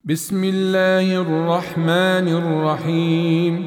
بسم الله الرحمن الرحيم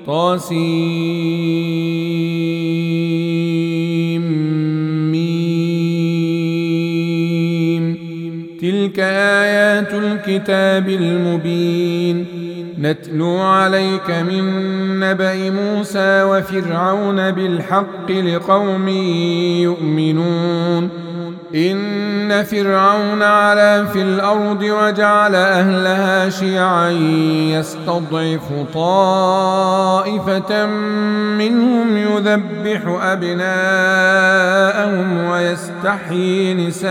طاسيم تلك آيات الكتاب المبين نتلو عليك من نبأ موسى وفرعون بالحق لقوم يؤمنون إن فرعون علا في الأرض وجعل أهلها شيعا يستضعف طائفة منهم يذبح أبناءهم ويستحيي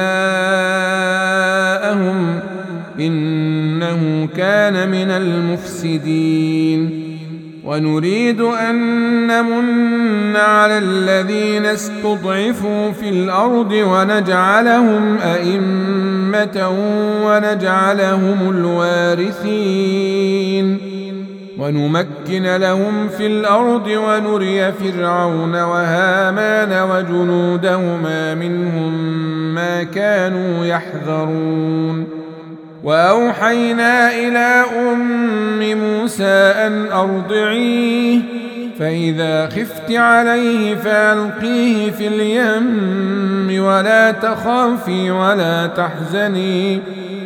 نساءهم إنه كان من المفسدين ونريد أن نمن على الذين استضعفوا في الأرض ونجعلهم أئمة ونجعلهم الوارثين ونمكن لهم في الأرض ونري فرعون وهامان وجنودهما منهم ما كانوا يحذرون وأوحينا إلى أم موسى أن أرضعيه فإذا خفت عليه فألقيه في اليم ولا تخافي ولا تحزني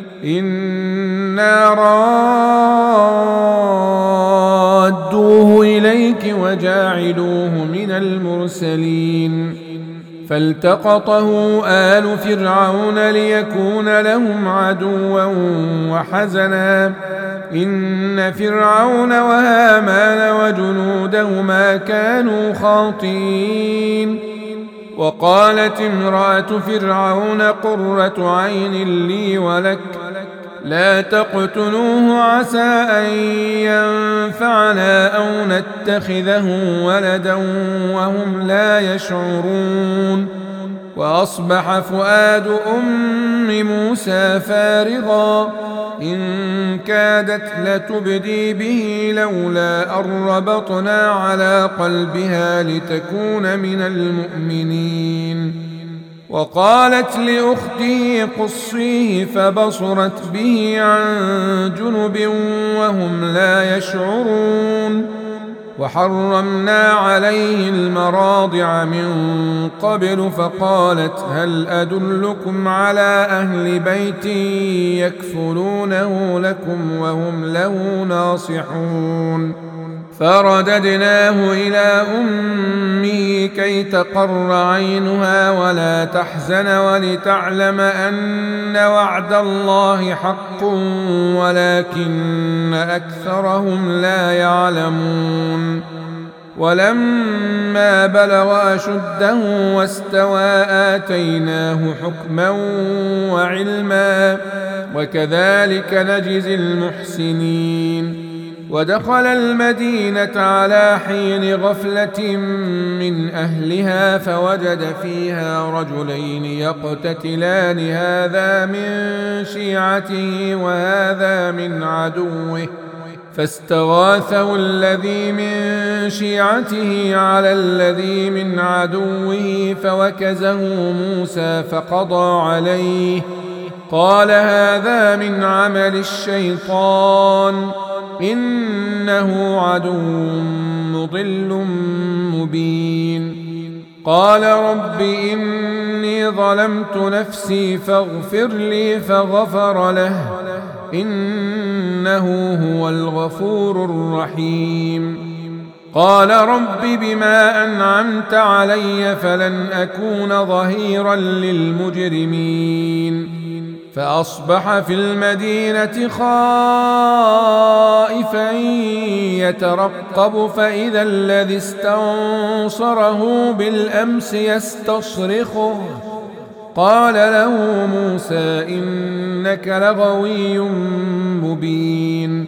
إنا رادوه إليك وجاعلوه من المرسلين فالتقطه آل فرعون ليكون لهم عدوا وحزنا إن فرعون وهامان وجنودهما كانوا خاطئين وقالت امرأة فرعون قرة عين لي ولك لا تقتلوه عسى أن ينفعنا أو نتخذه ولدا وهم لا يشعرون وأصبح فؤاد أم موسى فارغا إن كادت لتبدي به لولا أن ربطنا على قلبها لتكون من المؤمنين وقالت لأخته قصيه فبصرت به عن جنب وهم لا يشعرون وحرمنا عليه المراضع من قبل فقالت هل أدلكم على أهل بيت يكفلونه لكم وهم له ناصحون فرددناه إلى أمه كي تقر عينها ولا تحزن ولتعلم أن وعد الله حق ولكن أكثرهم لا يعلمون ولما بلغ أشده واستوى آتيناه حكما وعلما وكذلك نجزي المحسنين ودخل المدينة على حين غفلة من أهلها فوجد فيها رجلين يقتتلان هذا من شيعته وهذا من عدوه فاستغاثه الذي من شيعته على الذي من عدوه فوكزه موسى فقضى عليه قال هذا من عمل الشيطان إنه عدو مضل مبين قال رب إني ظلمت نفسي فاغفر لي فغفر له إنه هو الغفور الرحيم قال رب بما أنعمت علي فلن أكون ظهيرا للمجرمين فأصبح في المدينة خائفا يترقب فإذا الذي استنصره بالأمس يستصرخه قال له موسى إنك لغوي مبين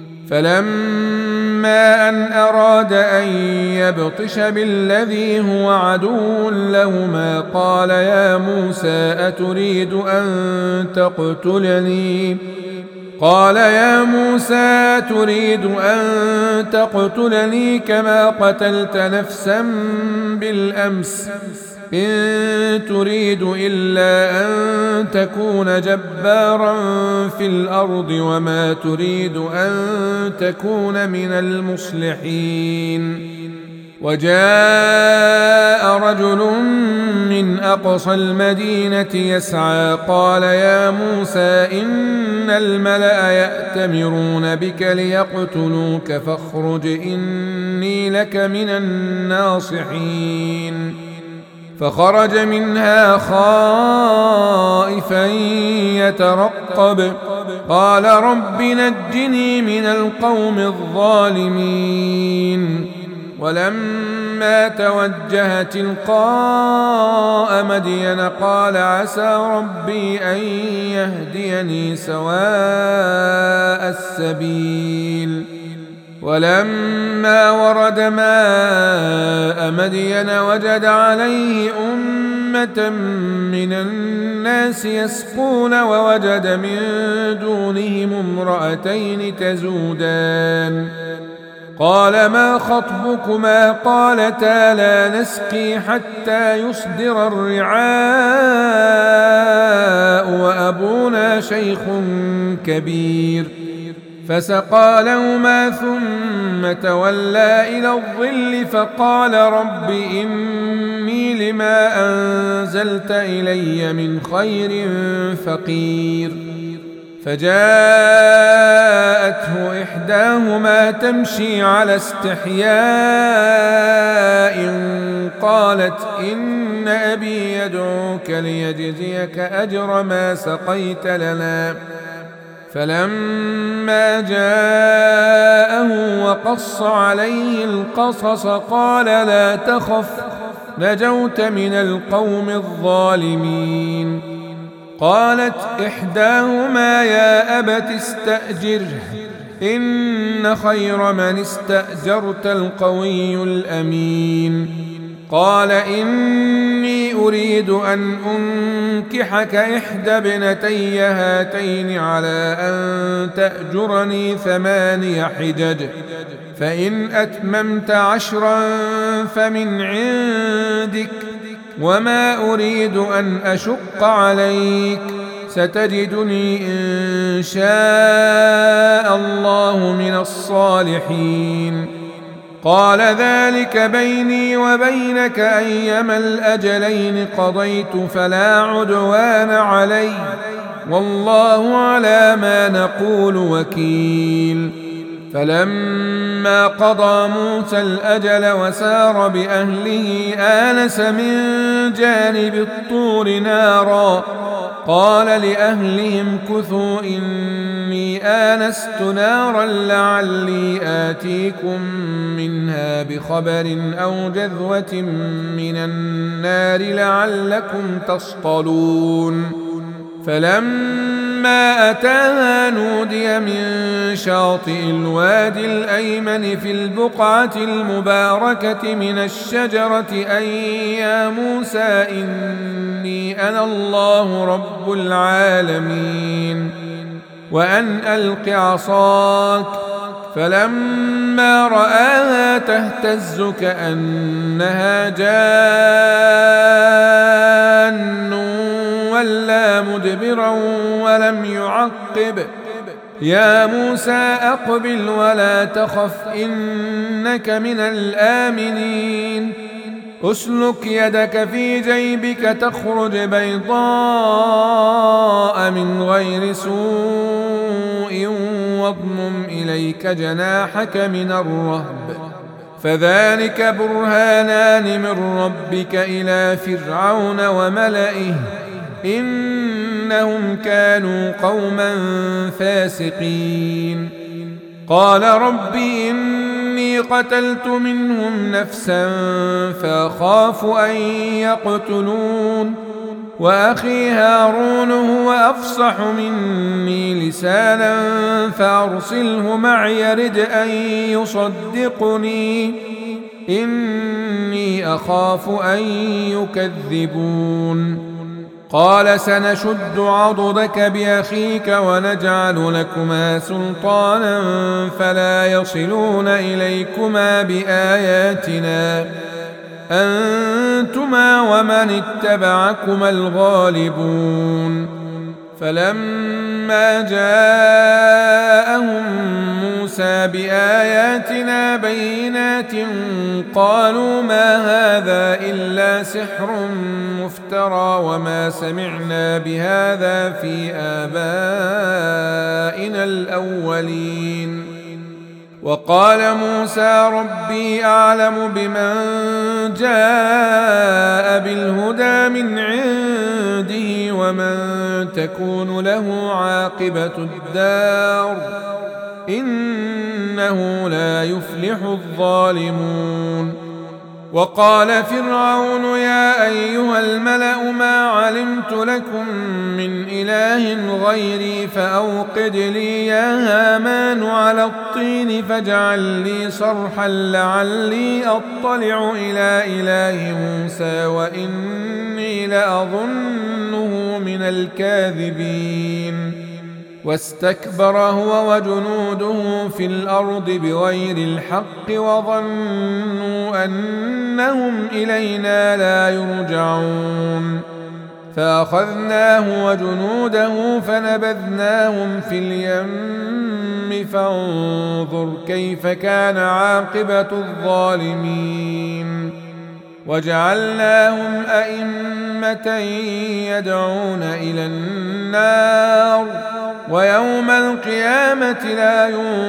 فلما أن أراد أن يبطش بالذي هو عدو لهما قال يا موسى أتريد أن تقتلني قال يا موسى تريد أن تقتلني كما قتلت نفسا بالأمس إن تريد إلا أن تكون جبارا في الأرض وما تريد أن تكون من المصلحين. وجاء رجل من أقصى المدينة يسعى قال يا موسى إن الملأ يأتمرون بك ليقتلوك فاخرج إني لك من الناصحين. فخرج منها خائفا يترقب قال رب نجني من القوم الظالمين. ولما توجه تلقاء مدين قال عسى ربي أن يهديني سواء السبيل. ولما ورد ماء مدين وجد عليه أمة من الناس يسقون ووجد من دونهم امرأتين تزودان قال ما خطبكما قالتا لا نسقي حتى يصدر الرعاء وأبونا شيخ كبير. فسقى لهما ثم تولى إلى الظل فقال رب إني لما أنزلت إلي من خير فقير. فجاءته إحداهما تمشي على استحياء قالت إن أبي يدعوك ليجزيك أجر ما سقيت لنا. فلما جاءه وقص عليه القصص قال لا تخف نجوت من القوم الظالمين. قالت إحداهما يا أبت استأجره إن خير من استأجرت القوي الأمين. قال إني أريد أن أنكحك إحدى ابنتي هاتين على أن تأجرني 8 حجج فإن أتممت 10 فمن عندك وما أريد أن أشق عليك ستجدني إن شاء الله من الصالحين. قال ذلك بيني وبينك أيما الأجلين قضيت فلا عدوان علي والله على ما نقول وكيل. فلما قضى موسى الأجل وسار بأهله آنس من جانب الطور نارا قال لأهلهم كثوا إني آنست نارا لعلي آتيكم منها بخبر أو جذوة من النار لعلكم تصطلون. فلما أتاها نودي من شاطئ الوادي الأيمن في البقعة المباركة من الشجرة أن يا موسى إني أنا الله رب العالمين وأن ألق عصاك. فلما رآها تهتز كأنها جان ولا مدبرا ولم يعقب يا موسى أقبل ولا تخف إنك من الآمنين. أسلك يدك في جيبك تخرج بيضاء من غير سوء واضمم إليك جناحك من الرهب فذلك برهانان من ربك إلى فرعون وملئه إنهم كانوا قوما فاسقين. قال رب إني قتلت منهم نفسا فأخاف أن يقتلون وأخي هارون هو أفصح مني لسانا فأرسله معي رد أن يصدقني إني أخاف أن يكذبون. قال سنشد عضدك بأخيك ونجعل لكما سلطانا فلا يصلون إليكما بآياتنا أنتما ومن اتبعكما الغالبون فلما جاءهم موسى بآياتنا بينات قالوا ما هذا إلا سحر مفترى وما سمعنا بهذا في آبائنا الأولين وقال موسى ربي أعلم بمن جاء بالهدى من عنده ومن تكون له عاقبة الدار إنه لا يفلح الظالمون وقال فرعون يا أيها الملأ ما علمت لكم من إله غيري فأوقد لي يا هامان على الطين فاجعل لي صرحا لعلي أطلع إلى إله موسى وإني لأظنه من الكاذبين واستكبر هو وجنوده في الأرض بغير الحق وظنوا أنهم إلينا لا يرجعون فأخذناه وجنوده فنبذناهم في اليم فانظر كيف كان عاقبة الظالمين وجعلناهم أئمة يدعون إلى النار ويوم القيامة لا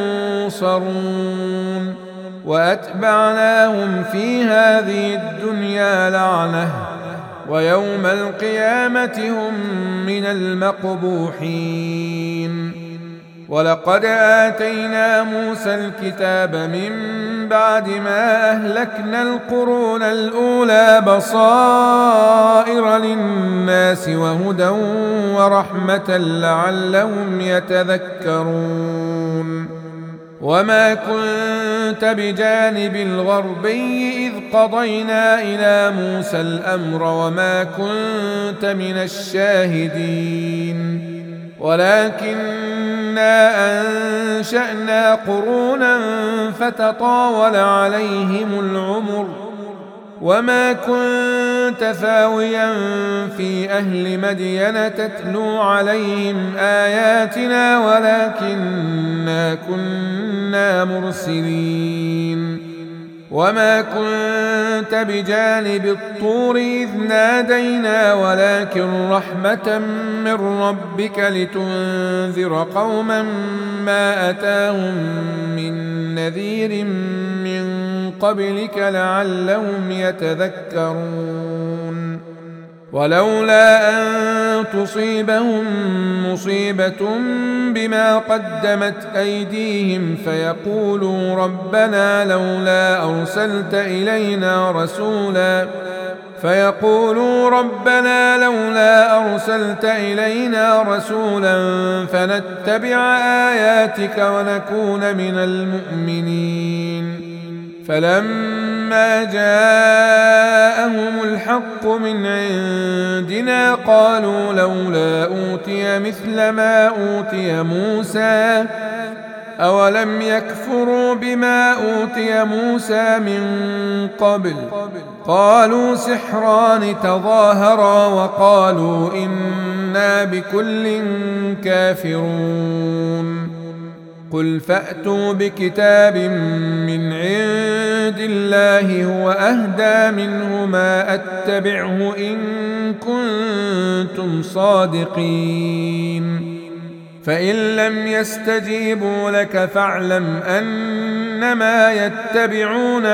ينصرون وأتبعناهم في هذه الدنيا لعنة ويوم القيامة هم من المقبوحين ولقد آتينا موسى الكتاب من بعد ما أهلكنا القرون الأولى بصائر للناس وهدى ورحمة لعلهم يتذكرون وما كنت بجانب الغربي إذ قضينا إلى موسى الأمر وما كنت من الشاهدين ولكننا أنشأنا قرونا فتطاول عليهم العمر وما كنت ثاويا في أهل مدين تتلو عليهم آياتنا ولكننا كنا مرسلين وما كنت بجانب الطور إذ نادينا ولكن رحمة من ربك لتنذر قوما ما أتاهم من نذير من قبلك لعلهم يتذكرون ولولا أن تصيبهم مصيبة بما قدمت أيديهم فيقولوا ربنا لولا أرسلت إلينا رسولا فنتبع آياتك ونكون من المؤمنين فلما جاءهم الحق من عندنا قالوا لولا أوتي مثل ما أوتي موسى أولم يكفروا بما أوتي موسى من قبل قالوا سحران تظاهرا وقالوا إنا بكل كافرون قل فأتوا بكتاب من عند الله هو أهدى منه ما أتبعه إن كنتم صادقين فإن لم يستجيبوا لك فاعلم أنما يتبعون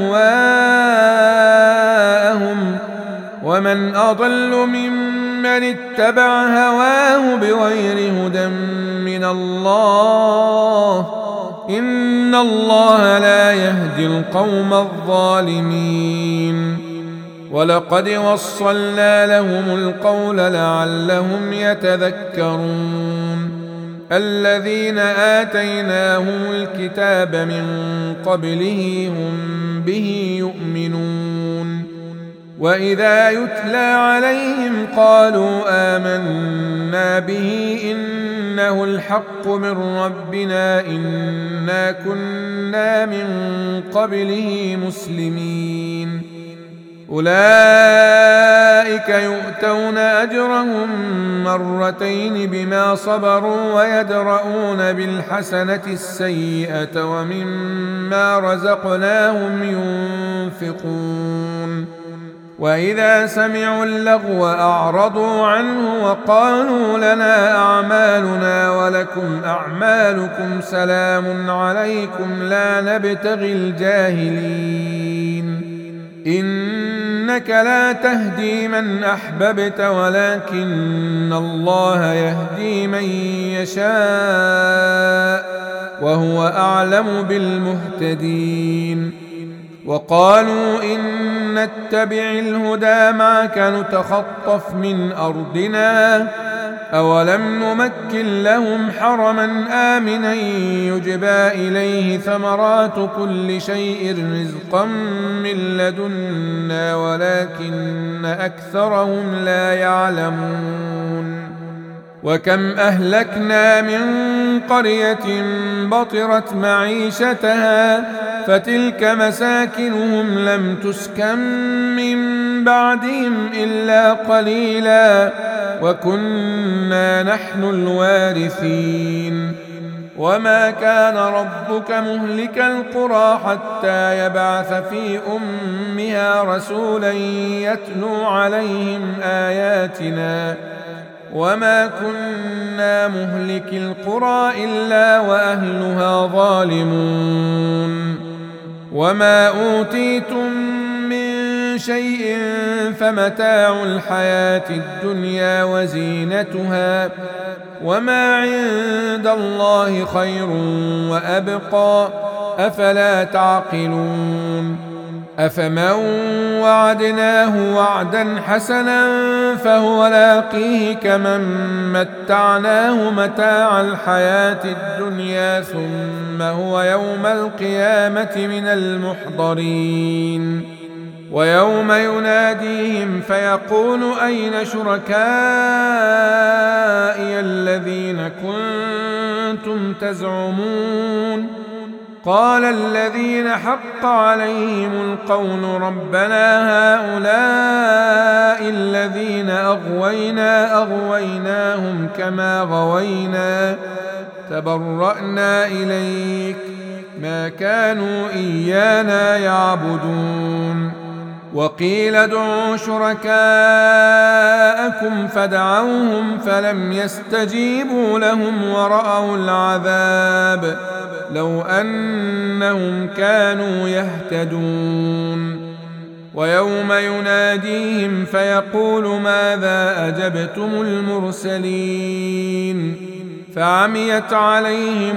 أهواءهم ومن أضل ممن اتبع هواه بغير هدى من الله إن الله لا يهدي القوم الظالمين ولقد وصلنا لهم القول لعلهم يتذكرون الذين آتيناهم الكتاب من قبله هم به يؤمنون وإذا يتلى عليهم قالوا آمنا به إنه الحق من ربنا إنا كنا من قبله مسلمين أولئك يؤتون أجرهم مرتين بما صبروا ويدرؤون بالحسنة السيئة ومما رزقناهم ينفقون وإذا سمعوا اللغو أعرضوا عنه وقالوا لنا أعمالنا ولكم أعمالكم سلام عليكم لا نبتغي الجاهلين إنك لا تهدي من أحببت ولكن الله يهدي من يشاء وهو أعلم بالمهتدين وقالوا إن نتبع الهدى معك نتخطف من أرضنا أولم نمكن لهم حرما آمنا يجبى إليه ثمرات كل شيء رزقا من لدنا ولكن أكثرهم لا يعلمون وكم أهلكنا من قرية بطرت معيشتها فتلك مساكنهم لم تسكن من بعدهم إلا قليلا وكنا نحن الوارثين وما كان ربك مهلك القرى حتى يبعث في أمها رسولا يتلو عليهم آياتنا وما كنا مهلك القرى إلا وأهلها ظالمون وما أوتيتم من شيء فمتاع الحياة الدنيا وزينتها وما عند الله خير وأبقى أفلا تعقلون أفمن وعدناه وعدا حسنا فهو لاقيه كمن متعناه متاع الحياة الدنيا ثم هو يوم القيامة من المحضرين ويوم يناديهم فيقول أين شركائي الذين كنتم تزعمون قال الذين حق عليهم القول ربنا هؤلاء الذين أغويناهم كما غوينا تبرأنا إليك ما كانوا إيانا يعبدون وقيل ادعوا شركاءكم فدعوهم فلم يستجيبوا لهم ورأوا العذاب لو أنهم كانوا يهتدون ويوم يناديهم فيقول ماذا أجبتم المرسلين فعميت عليهم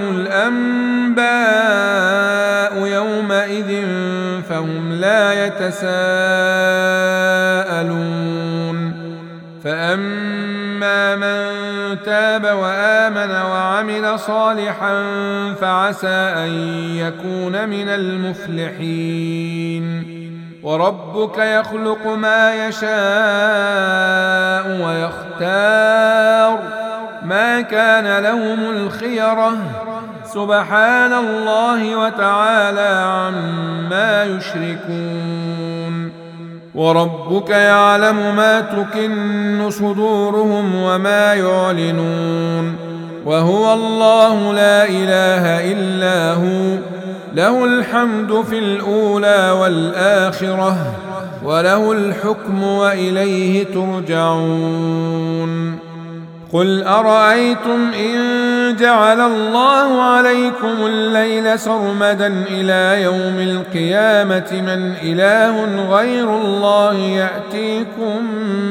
الأنباء يومئذ فهم لا يتساءلون فأما من تاب وآمن وعمل صالحا فعسى أن يكون من المفلحين وربك يخلق ما يشاء ويختار ما كان لهم الخيرة سبحان الله وتعالى عما يشركون وربك يعلم ما تكن صدورهم وما يعلنون وهو الله لا إله إلا هو له الحمد في الأولى والآخرة وله الحكم وإليه ترجعون قل أرأيتم إن جعل الله عليكم الليل سرمدا إلى يوم القيامة من إله غير الله يأتيكم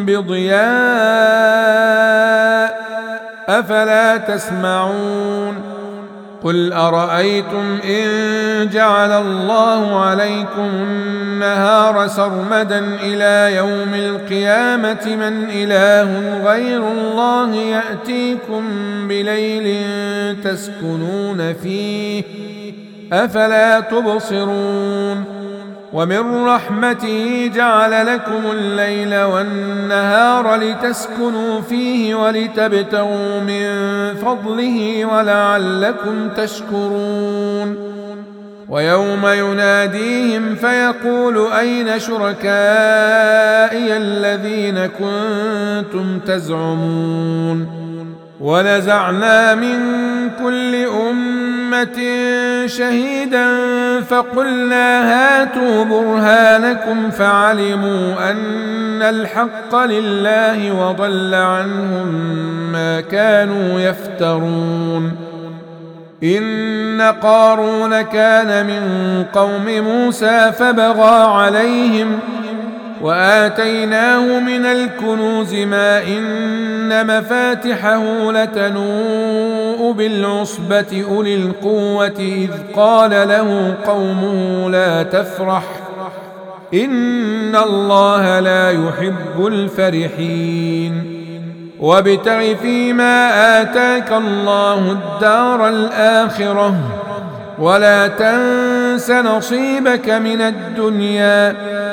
بضياء أفلا تسمعون قل أرأيتم إن جعل الله عليكم النهار سرمدا إلى يوم القيامة من إله غير الله يأتيكم بليل تسكنون فيه أفلا تبصرون ومن رحمته جعل لكم الليل والنهار لتسكنوا فيه ولتبتغوا من فضله ولعلكم تشكرون ويوم يناديهم فيقول أين شركائي الذين كنتم تزعمون ونزعنا من كل أمة شهيدا فقلنا هاتوا برهانكم فعلموا أن الحق لله وضل عنهم ما كانوا يفترون إن قارون كان من قوم موسى فبغى عليهم وآتيناه من الكنوز ما إن مفاتحه لتنوء بالعصبة أولي القوة إذ قال له قومه لا تفرح إن الله لا يحب الفرحين وابتغ فيما آتاك الله الدار الآخرة ولا تنس نصيبك من الدنيا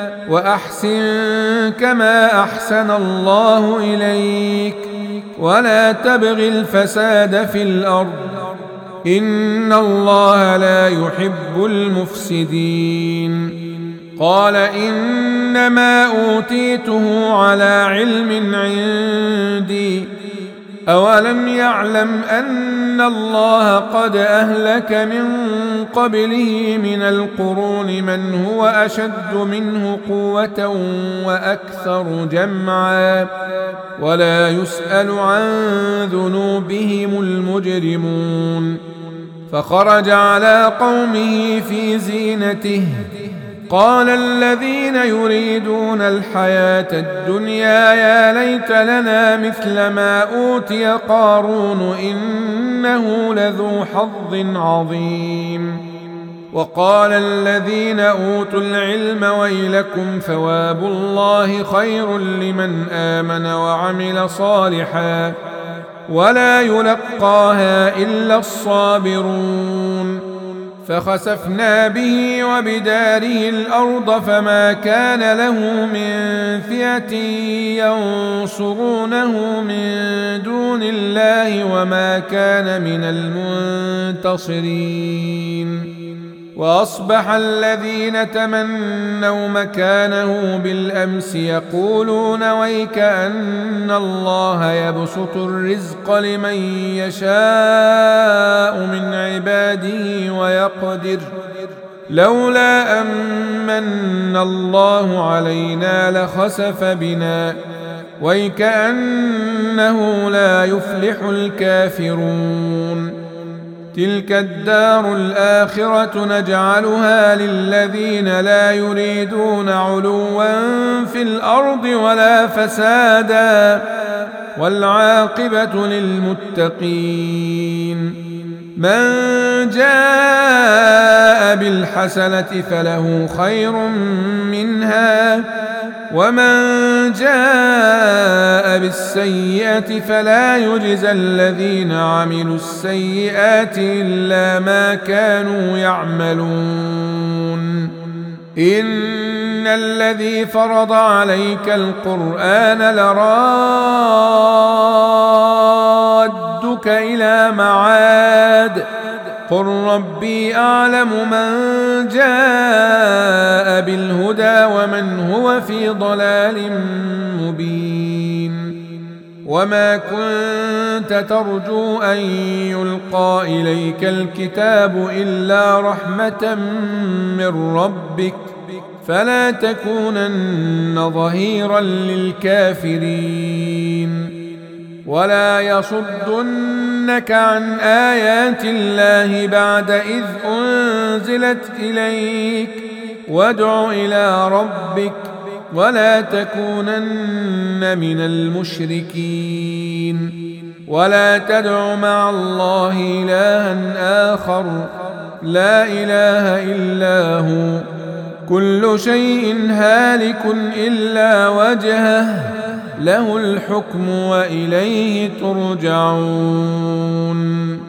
وأحسن كما أحسن الله إليك ولا تبغ الفساد في الأرض إن الله لا يحب المفسدين قال إنما أوتيته على علم عندي أولم يعلم أن الله قد أهلك من قبله من القرون من هو أشد منه قوة وأكثر جمعا ولا يسأل عن ذنوبهم المجرمون فخرج على قومه في زينته قال الذين يريدون الحياة الدنيا يا ليت لنا مثل ما أوتي قارون إنه لذو حظ عظيم وقال الذين أوتوا العلم ويلكم ثواب الله خير لمن آمن وعمل صالحا ولا يلقاها إلا الصابرون فخسفنا به وبداره الأرض فما كان له من فئة ينصرونه من دون الله وما كان من المنتصرين وأصبح الذين تمنوا مكانه بالأمس يقولون ويك أن الله يبسط الرزق لمن يشاء من عباده ويقدر لولا أمن الله علينا لخسف بنا ويك أنه لا يفلح الكافرون تلك الدار الآخرة نجعلها للذين لا يريدون علوا في الأرض ولا فسادا والعاقبة للمتقين من جاء بالحسنة فله خير منها ومن جاء بالسيئة فلا يجزى الذين عملوا السيئات إلا ما كانوا يعملون إن الذي فرض عليك القرآن لرادك إلى معاد قل ربي أعلم من جاء بالهدى ومن هو في ضلال مبين وما كنت ترجو أن يلقى إليك الكتاب إلا رحمة من ربك فلا تكونن ظهيرا للكافرين ولا يصدنك عن آيات الله بعد إذ أنزلت إليك وادع إلى ربك ولا تكونن من المشركين ولا تدع مع الله إلها آخر لا إله إلا هو كل شيء هالك إلا وجهه له الحكم وإليه ترجعون